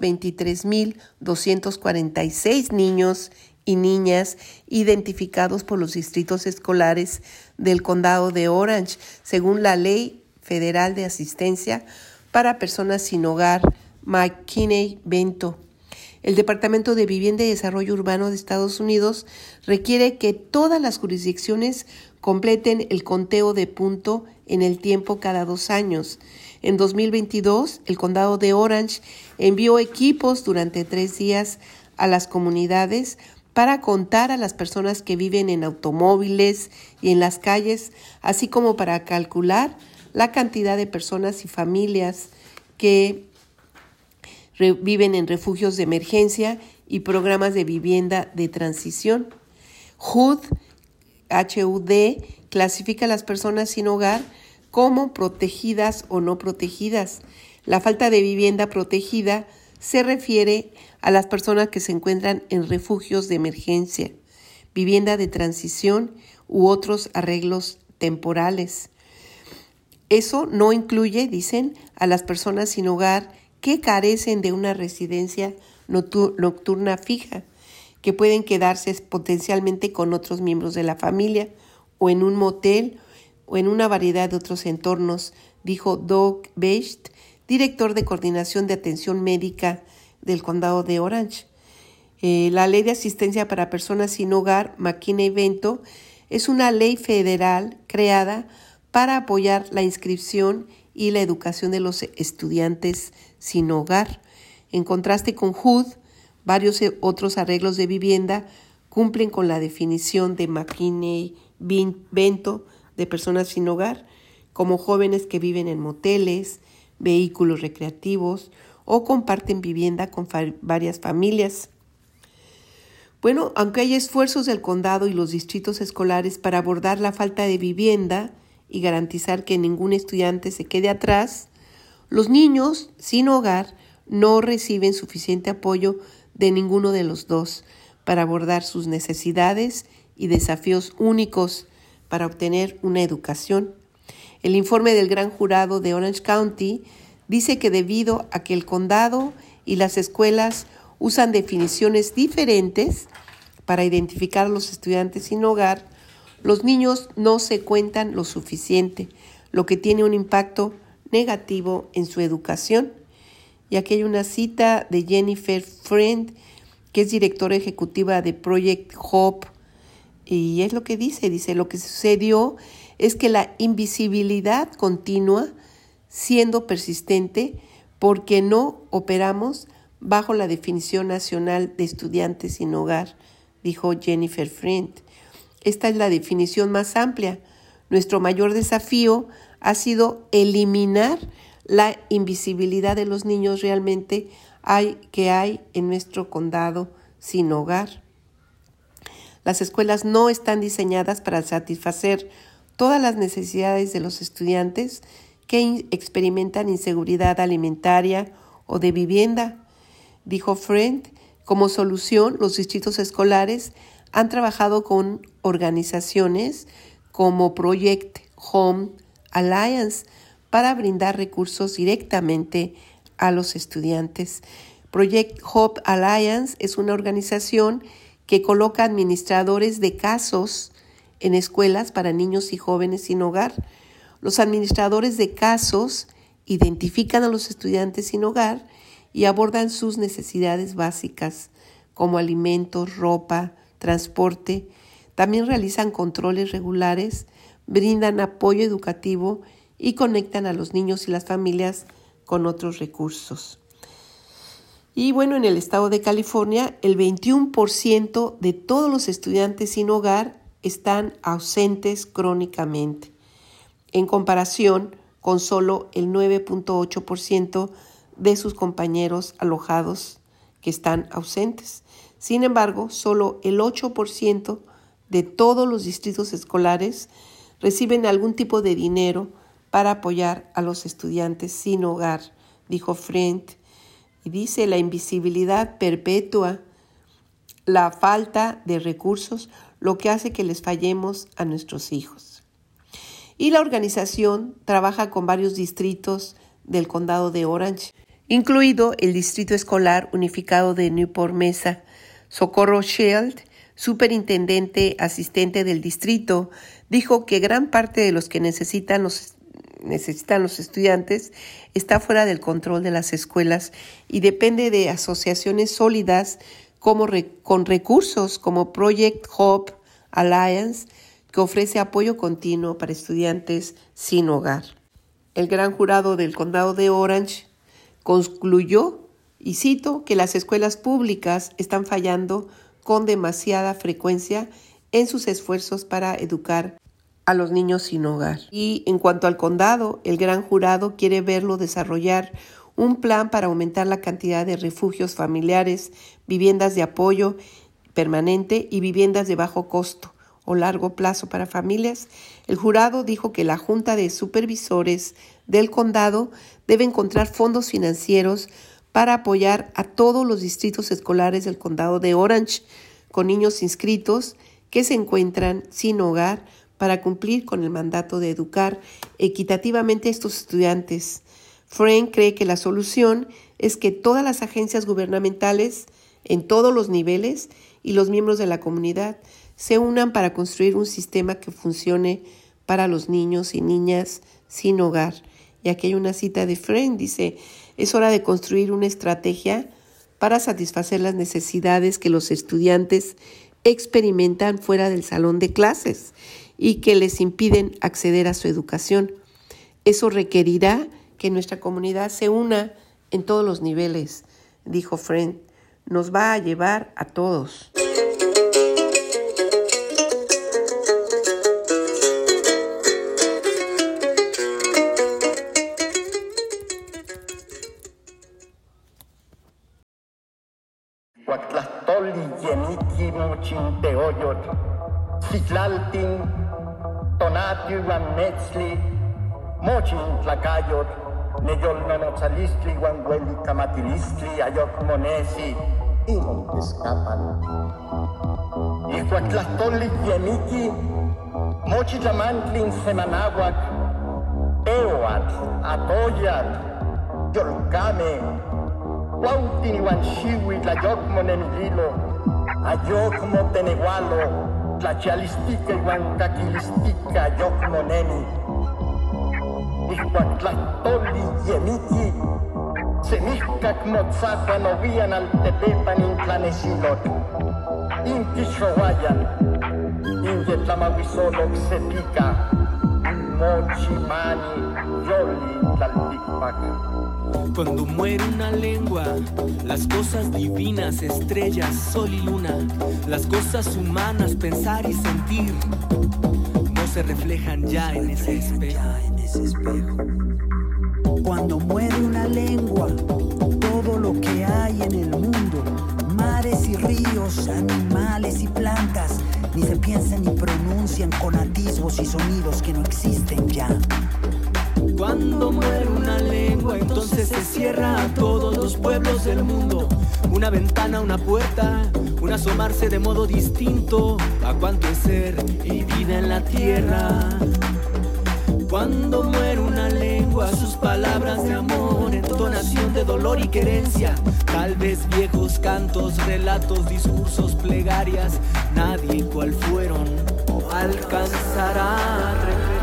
23,246 niños y niñas identificados por los distritos escolares del condado de Orange, según la Ley Federal de Asistencia para Personas sin Hogar, McKinney-Vento. El Departamento de Vivienda y Desarrollo Urbano de Estados Unidos requiere que todas las jurisdicciones completen el conteo de punto en el tiempo cada 2 años. En 2022, el condado de Orange envió equipos durante 3 días a las comunidades para contar a las personas que viven en automóviles y en las calles, así como para calcular la cantidad de personas y familias que viven en refugios de emergencia y programas de vivienda de transición. HUD clasifica a las personas sin hogar como protegidas o no protegidas. La falta de vivienda protegida se refiere a las personas que se encuentran en refugios de emergencia, vivienda de transición u otros arreglos temporales. Eso no incluye, dicen, a las personas sin hogar que carecen de una residencia nocturna fija, que pueden quedarse potencialmente con otros miembros de la familia o en un motel o en una variedad de otros entornos, dijo Doug Best, director de Coordinación de Atención Médica del Condado de Orange. La Ley de Asistencia para Personas Sin Hogar, McKinney-Vento, es una ley federal creada para apoyar la inscripción y la educación de los estudiantes sin hogar. En contraste con HUD, varios otros arreglos de vivienda cumplen con la definición de McKinney-Vento de personas sin hogar, como jóvenes que viven en moteles, vehículos recreativos o comparten vivienda con varias familias. Bueno, aunque hay esfuerzos del condado y los distritos escolares para abordar la falta de vivienda y garantizar que ningún estudiante se quede atrás, los niños sin hogar no reciben suficiente apoyo de ninguno de los dos para abordar sus necesidades y desafíos únicos para obtener una educación. El informe del Gran Jurado de Orange County dice que debido a que el condado y las escuelas usan definiciones diferentes para identificar a los estudiantes sin hogar, los niños no se cuentan lo suficiente, lo que tiene un impacto negativo en su educación. Y aquí hay una cita de Jennifer Friend, que es directora ejecutiva de Project Hope, y es lo que dice, lo que sucedió es que la invisibilidad continúa siendo persistente porque no operamos bajo la definición nacional de estudiantes sin hogar, dijo Jennifer Friend. Esta es la definición más amplia. Nuestro mayor desafío ha sido eliminar la invisibilidad de los niños realmente hay en nuestro condado sin hogar. Las escuelas no están diseñadas para satisfacer todas las necesidades de los estudiantes que experimentan inseguridad alimentaria o de vivienda, dijo Friend. Como solución, los distritos escolares han trabajado con organizaciones como Project Home Alliance para brindar recursos directamente a los estudiantes. Project Hope Alliance es una organización que coloca administradores de casos en escuelas para niños y jóvenes sin hogar. Los administradores de casos identifican a los estudiantes sin hogar y abordan sus necesidades básicas como alimentos, ropa, transporte. También realizan controles regulares, brindan apoyo educativo y conectan a los niños y las familias con otros recursos. Y bueno, en el estado de California, el 21% de todos los estudiantes sin hogar están ausentes crónicamente, en comparación con solo el 9.8% de sus compañeros alojados que están ausentes. Sin embargo, solo el 8% de todos los distritos escolares reciben algún tipo de dinero para apoyar a los estudiantes sin hogar, dijo Friend. Y dice, la invisibilidad perpetua, la falta de recursos, lo que hace que les fallemos a nuestros hijos. Y la organización trabaja con varios distritos del condado de Orange, incluido el Distrito Escolar Unificado de Newport Mesa. Socorro Shield, superintendente asistente del distrito, dijo que gran parte de los que necesitan los estudiantes está fuera del control de las escuelas y depende de asociaciones sólidas con recursos como Project Hope Alliance, que ofrece apoyo continuo para estudiantes sin hogar. El Gran Jurado del Condado de Orange concluyó, y cito, que las escuelas públicas están fallando con demasiada frecuencia en sus esfuerzos para educar a los niños sin hogar. Y en cuanto al condado, el Gran Jurado quiere verlo desarrollar un plan para aumentar la cantidad de refugios familiares, viviendas de apoyo permanente y viviendas de bajo costo, o largo plazo para familias, el jurado dijo que la Junta de Supervisores del Condado debe encontrar fondos financieros para apoyar a todos los distritos escolares del Condado de Orange con niños inscritos que se encuentran sin hogar para cumplir con el mandato de educar equitativamente a estos estudiantes. Frank cree que la solución es que todas las agencias gubernamentales en todos los niveles y los miembros de la comunidad se unan para construir un sistema que funcione para los niños y niñas sin hogar. Y aquí hay una cita de Frank, dice: es hora de construir una estrategia para satisfacer las necesidades que los estudiantes experimentan fuera del salón de clases y que les impiden acceder a su educación. Eso requerirá que nuestra comunidad se una en todos los niveles, dijo Frank. Nos va a llevar a todos. Huactlastoli yeniki muchin teoyot, Citlaltin, Tonatiu Metzli, Mochin Tlacayot, Neyol Nonotzalistli, Wangueli Camatilistli, Ayok Monesi, y Montescapan. Y Huactlastoli yeniki, Mochitlamantlin Semanahuac, Teoat, Atoyat, Yolcame, Cuautin iwan xiwi tlayocmo nemililo, ayocmo tenegualo, tlachialistica iwan caquilistica ayocmo nemi. Ixcuac tlahtoli yemiki, semihcac motzahuan ovian altepepan intlanesilot, inquixohuayan, inyetlamahuisoloc sepica, mochimani, yoli tlalticpac. Cuando muere una lengua, las cosas divinas, estrellas, sol y luna, las cosas humanas, pensar y sentir, no se reflejan ya en ese espejo. Cuando muere una lengua, todo lo que hay en el mundo, mares y ríos, animales y plantas, ni se piensan ni pronuncian con atisbos y sonidos que no existen ya. Cuando muere una lengua, entonces se cierra a todos los pueblos del mundo. Una ventana, una puerta, un asomarse de modo distinto a cuanto es ser y vida en la tierra. Cuando muere una lengua, sus palabras de amor, entonación de dolor y querencia, tal vez viejos cantos, relatos, discursos, plegarias, nadie cual fueron alcanzará a repetir.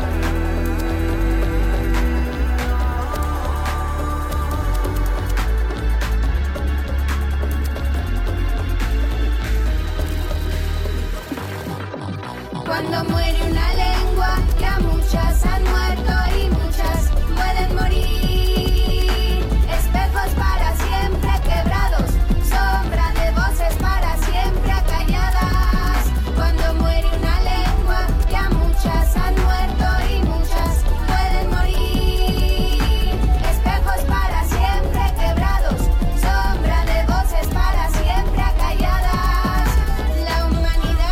Cuando muere una lengua, ya muchas han muerto y muchas pueden morir. Espejos para siempre quebrados, sombra de voces para siempre acalladas. Cuando muere una lengua, ya muchas han muerto y muchas pueden morir. Espejos para siempre quebrados, sombra de voces para siempre acalladas. La humanidad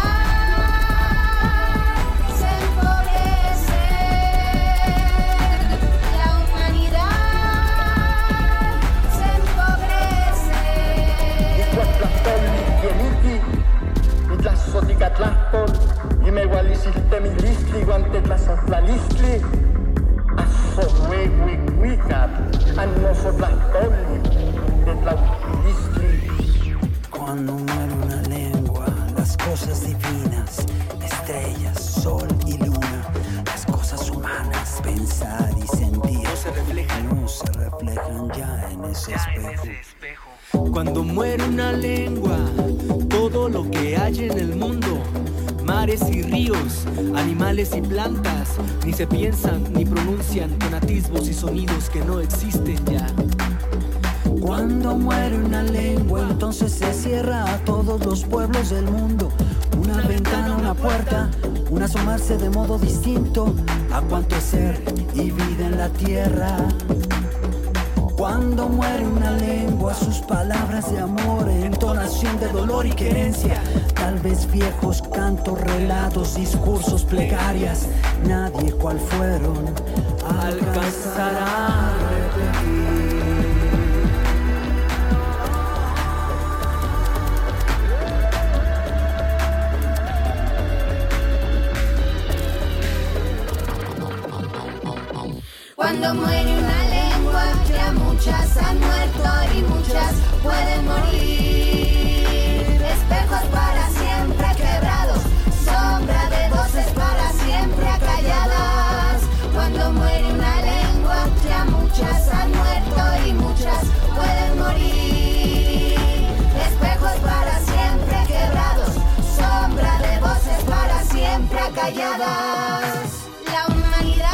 Tlaxoticatlastol, Imehualisiltemilistli, Guantetlazotlalisli, Azohuehuicuicat, Anozotlastoli, Tetlautilistli. Cuando muere una lengua, las cosas divinas, estrellas, sol y luna, las cosas humanas, pensar y sentir, no se reflejan ya en ese espejo. Cuando muere una lengua, todo lo que hay en el mundo, mares y ríos, animales y plantas, ni se piensan ni pronuncian con atisbos y sonidos que no existen ya. Cuando muere una lengua, entonces se cierra a todos los pueblos del mundo. Una ventana, una puerta, un asomarse de modo distinto a cuanto es ser y vida en la tierra. Cuando muere una lengua, sus palabras de amor, entonación de dolor y querencia. Tal vez viejos cantos, relatos, discursos, plegarias. Nadie cual fueron alcanzará a repetir. Cuando muere una lengua, ya muchas han muerto y muchas pueden morir. Espejos para siempre quebrados, sombra de voces para siempre acalladas. Cuando muere una lengua, ya muchas han muerto y muchas pueden morir. Espejos para siempre quebrados, sombra de voces para siempre acalladas. La humanidad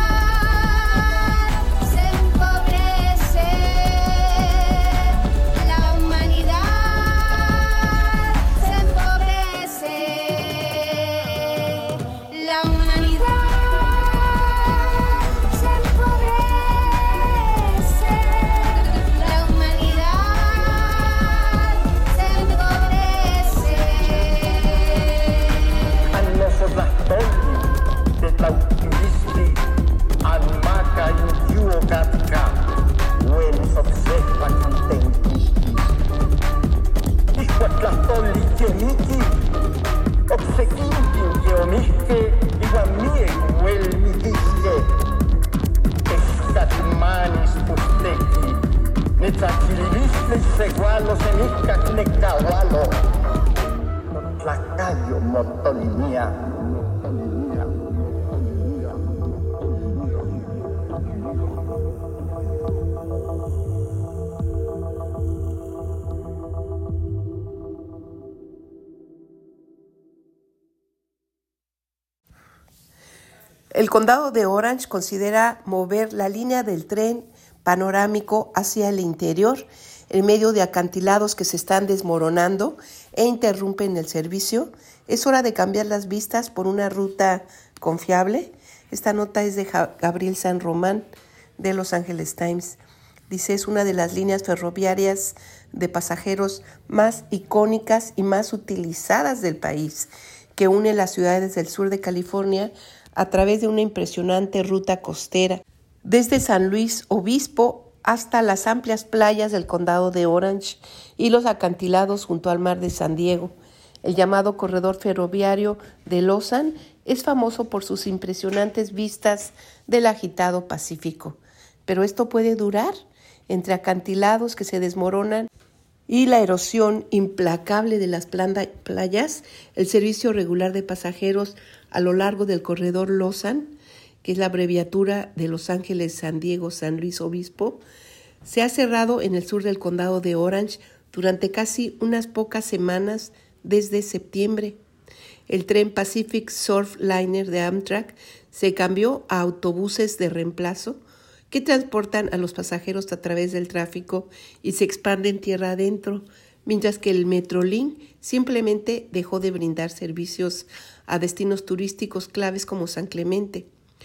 El condado de Orange considera mover la línea del tren panorámico hacia el interior en medio de acantilados que se están desmoronando e interrumpen el servicio. Es hora de cambiar las vistas por una ruta confiable. Esta nota es de Gabriel San Román de Los Angeles Times. Dice, es una de las líneas ferroviarias de pasajeros más icónicas y más utilizadas del país, que une las ciudades del sur de California a través de una impresionante ruta costera, desde San Luis Obispo hasta las amplias playas del condado de Orange y los acantilados junto al mar de San Diego. El llamado corredor ferroviario de Lawson es famoso por sus impresionantes vistas del agitado Pacífico. Pero esto puede durar. Entre acantilados que se desmoronan y la erosión implacable de las playas, el servicio regular de pasajeros a lo largo del corredor Lawson, que es la abreviatura de Los Ángeles, San Diego, San Luis Obispo, se ha cerrado en el sur del condado de Orange durante casi unas pocas semanas desde septiembre. El tren Pacific Surf Liner de Amtrak se cambió a autobuses de reemplazo que transportan a los pasajeros a través del tráfico y se expanden tierra adentro, mientras que el Metrolink simplemente dejó de brindar servicios a destinos turísticos claves como San Clemente.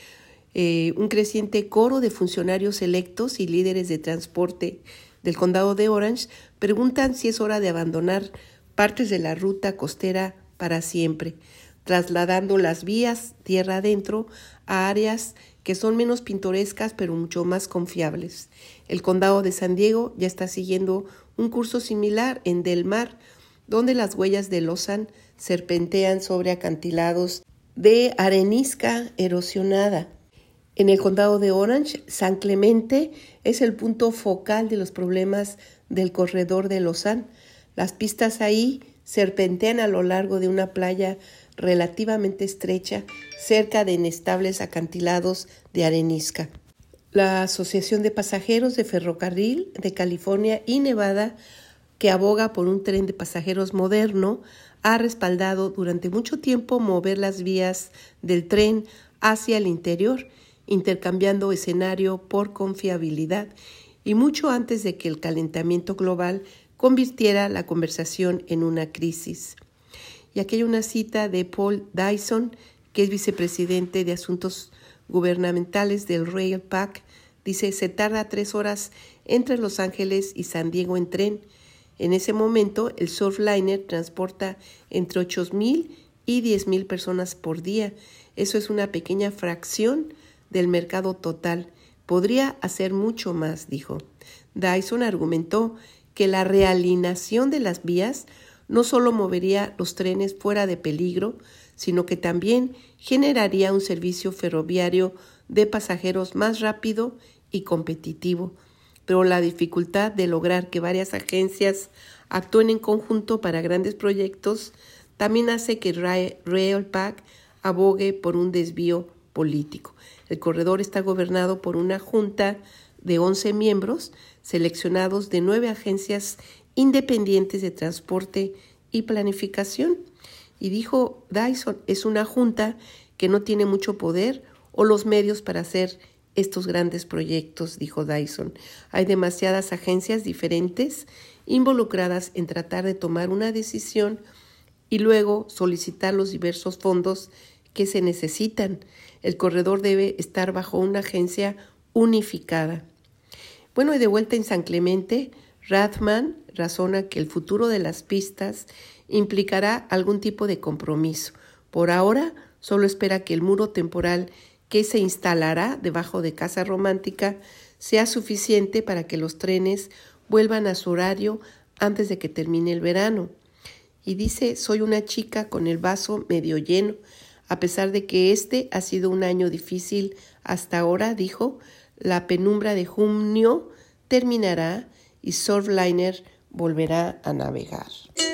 Un creciente coro de funcionarios electos y líderes de transporte del condado de Orange preguntan si es hora de abandonar partes de la ruta costera para siempre, trasladando las vías tierra adentro a áreas que son menos pintorescas pero mucho más confiables. El condado de San Diego ya está siguiendo un curso similar en Del Mar, donde las huellas de Lawson serpentean sobre acantilados de arenisca erosionada. En el condado de Orange, San Clemente es el punto focal de los problemas del corredor de Lawson. Las pistas ahí serpentean a lo largo de una playa relativamente estrecha, cerca de inestables acantilados de arenisca. La Asociación de Pasajeros de Ferrocarril de California y Nevada, que aboga por un tren de pasajeros moderno, ha respaldado durante mucho tiempo mover las vías del tren hacia el interior, intercambiando escenario por confiabilidad, y mucho antes de que el calentamiento global convirtiera la conversación en una crisis. Y aquí hay una cita de Paul Dyson, que es vicepresidente de Asuntos Gubernamentales del Rail Pack Dice, se tarda 3 horas entre Los Ángeles y San Diego en tren. En ese momento, el Surfliner transporta entre 8,000 y 10,000 personas por día. Eso es una pequeña fracción del mercado total. Podría hacer mucho más, dijo. Dyson argumentó que la realineación de las vías no solo movería los trenes fuera de peligro, sino que también generaría un servicio ferroviario de pasajeros más rápido y competitivo. Pero la dificultad de lograr que varias agencias actúen en conjunto para grandes proyectos también hace que Railpac abogue por un desvío político. El corredor está gobernado por una junta de 11 miembros seleccionados de 9 agencias independientes de transporte y planificación. Y dijo Dyson, es una junta que no tiene mucho poder o los medios para hacer estos grandes proyectos, dijo Dyson. Hay demasiadas agencias diferentes involucradas en tratar de tomar una decisión y luego solicitar los diversos fondos que se necesitan. El corredor debe estar bajo una agencia unificada. Bueno, y de vuelta en San Clemente, Rathman razona que el futuro de las pistas implicará algún tipo de compromiso. Por ahora, solo espera que el muro temporal que se instalará debajo de Casa Romántica sea suficiente para que los trenes vuelvan a su horario antes de que termine el verano. Y dice, soy una chica con el vaso medio lleno. A pesar de que este ha sido un año difícil hasta ahora, dijo, la penumbra de junio terminará y Surfliner volverá a navegar.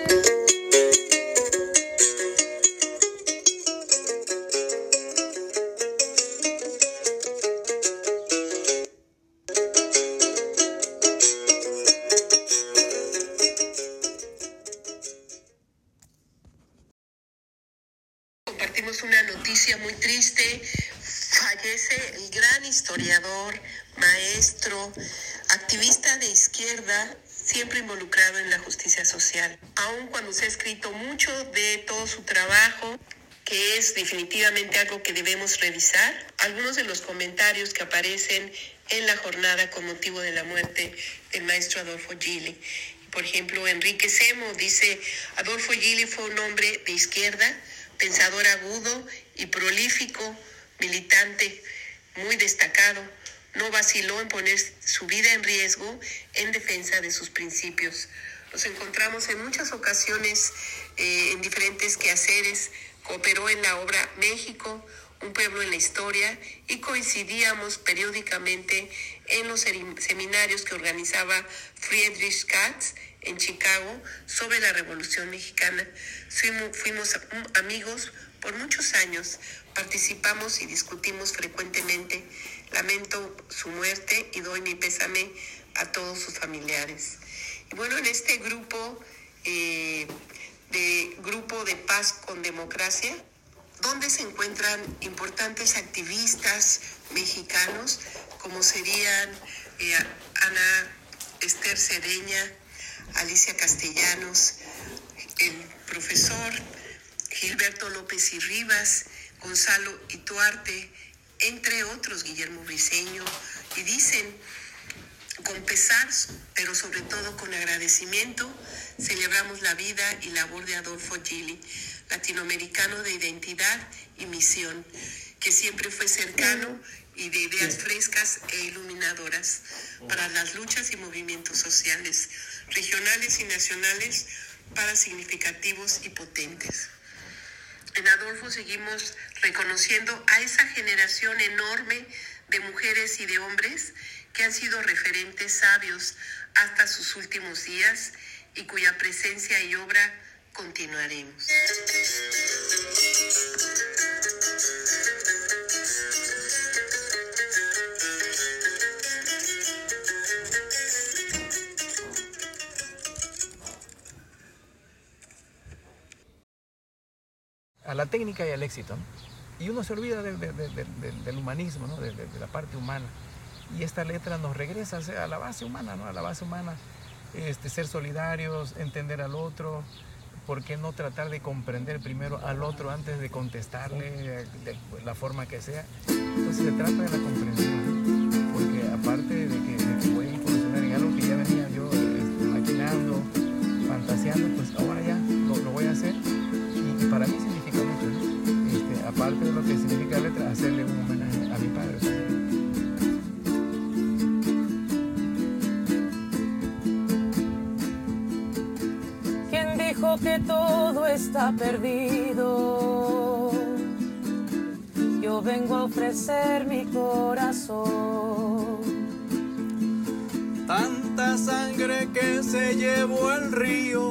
Compartimos una noticia muy triste. Fallece el gran historiador, maestro, activista de izquierda, siempre involucrado en la justicia social. Aun cuando se ha escrito mucho de todo su trabajo, que es definitivamente algo que debemos revisar, algunos de los comentarios que aparecen en la jornada con motivo de la muerte del maestro Adolfo Gili. Por ejemplo, Enrique Semo dice, Adolfo Gili fue un hombre de izquierda, pensador agudo y prolífico, militante muy destacado. No vaciló en poner su vida en riesgo en defensa de sus principios. Nos encontramos en muchas ocasiones en diferentes quehaceres. Cooperó en la obra México, un pueblo en la historia, y coincidíamos periódicamente en los seminarios que organizaba Friedrich Katz en Chicago sobre la Revolución Mexicana. Fuimos amigos por muchos años, participamos y discutimos frecuentemente. Lamento su muerte y doy mi pésame a todos sus familiares. Y bueno, en este grupo de Paz con Democracia, donde se encuentran importantes activistas mexicanos, como serían Ana Esther Cedeña, Alicia Castellanos, el profesor Gilberto López y Rivas, Gonzalo Ituarte, entre otros, Guillermo Briceño, y dicen, con pesar, pero sobre todo con agradecimiento, celebramos la vida y labor de Adolfo Gili, latinoamericano de identidad y misión, que siempre fue cercano y de ideas frescas e iluminadoras para las luchas y movimientos sociales, regionales y nacionales, para significativos y potentes. En Adolfo seguimos reconociendo a esa generación enorme de mujeres y de hombres que han sido referentes sabios hasta sus últimos días y cuya presencia y obra continuaremos. A la técnica y al éxito, ¿no? Y uno se olvida del humanismo, ¿no? de la parte humana. Y esta letra nos regresa a la base humana, ¿no? A la base humana, ser solidarios, entender al otro. ¿Por qué no tratar de comprender primero al otro antes de contestarle de la forma que sea? Entonces se trata de la comprensión, porque practicando, pues ahora ya lo voy a hacer. Y para mí significa mucho, ¿no? Aparte de lo que significa la letra, hacerle un homenaje a mi padre. ¿Quién dijo que todo está perdido? Yo vengo a ofrecer mi corazón. Tanta sangre que se llevó el río,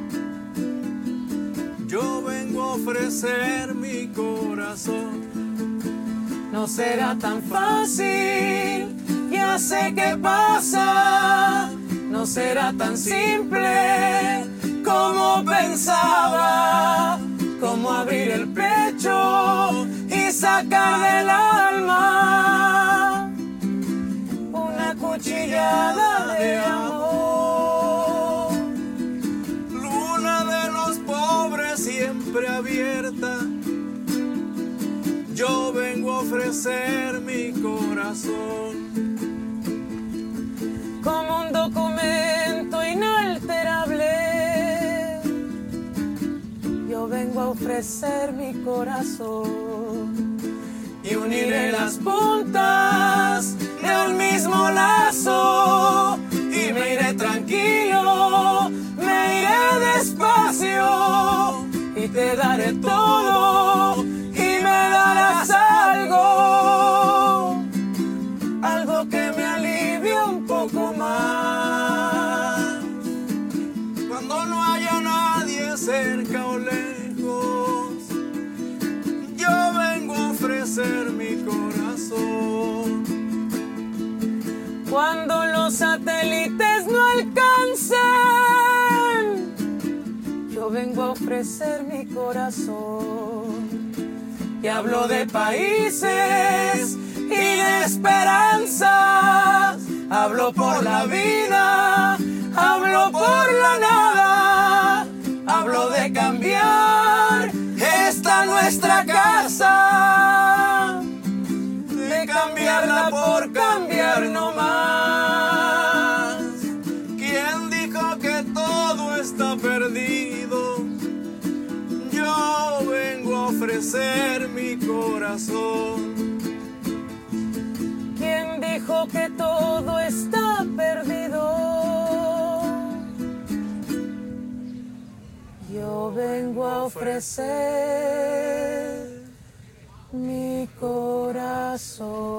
yo vengo a ofrecer mi corazón. No será tan fácil, ya sé qué pasa. No será tan simple como pensaba, como abrir el pecho y sacar del alma una cuchillada de amor. Luna de los pobres siempre abierta, yo vengo a ofrecer mi corazón. Como un documento inalterable, yo vengo a ofrecer mi corazón. Y uniré las puntas de un mismo lazo, y me iré tranquilo, me iré despacio, y te daré todo, y me darás algo, algo que me alivie un poco más. Cuando no haya nadie cerca o lejos, yo vengo a ofrecer mi corazón. Cuando los satélites no alcancen, yo vengo a ofrecer mi corazón. Y hablo de países y de esperanzas, hablo por la vida, hablo por la nada, hablo de cambiar esta nuestra casa, de cambiarla por cambiar no más. ¿Quién dijo que todo está perdido? Yo vengo a ofrecer mi corazón. ¿Quién dijo que todo está perdido? Yo vengo a ofrecer mi corazón.